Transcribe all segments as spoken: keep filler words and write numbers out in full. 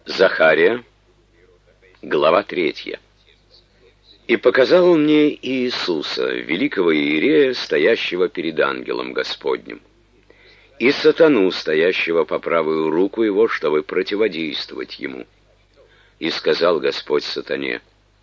Захария, глава третья. «И показал он мне Иисуса, великого иерея, стоящего перед ангелом Господним, и сатану, стоящего по правую руку его, чтобы противодействовать ему. И сказал Господь сатане: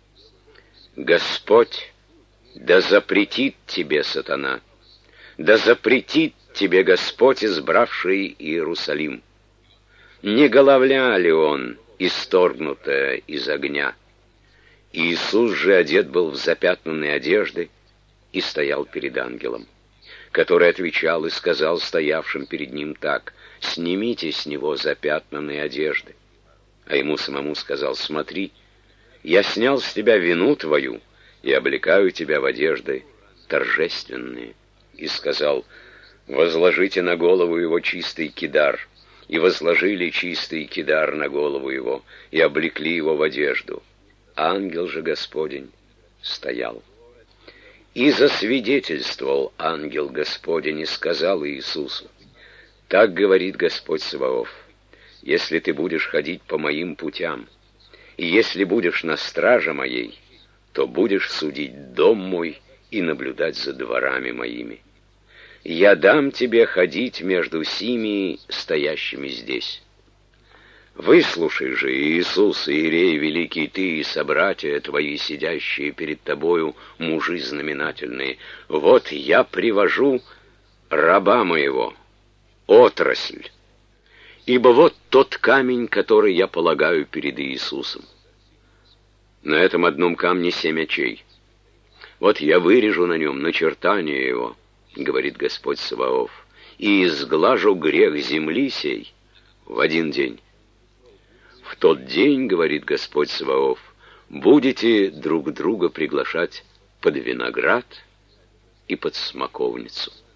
Господь, да запретит тебе сатана, да запретит тебе Господь, избравший Иерусалим. Не головля ли он, исторгнутая из огня? Иисус же одет был в запятнанные одежды и стоял перед ангелом, который отвечал и сказал стоявшим перед ним так: «Снимите с него запятнанные одежды». А ему самому сказал: «Смотри, я снял с тебя вину твою и облекаю тебя в одежды торжественные». И сказал: «Возложите на голову его чистый кидар». И возложили чистый кидар на голову его, и облекли его в одежду. Ангел же Господень стоял. И засвидетельствовал ангел Господень и сказал Иисусу: «Так говорит Господь Саваоф: если ты будешь ходить по моим путям, и если будешь на страже моей, то будешь судить дом мой и наблюдать за дворами моими. Я дам тебе ходить между сими, стоящими здесь. Выслушай же, Иисус, иерей великий, ты и собратья твои, сидящие перед тобою, мужи знаменательные. Вот я привожу раба моего, отрасль, ибо вот тот камень, который я полагаю перед Иисусом. На этом одном камне семь очей. Вот я вырежу на нем начертание его, говорит Господь Саваоф, и изглажу грех земли сей в один день. В тот день, говорит Господь Саваоф, будете друг друга приглашать под виноград и под смоковницу.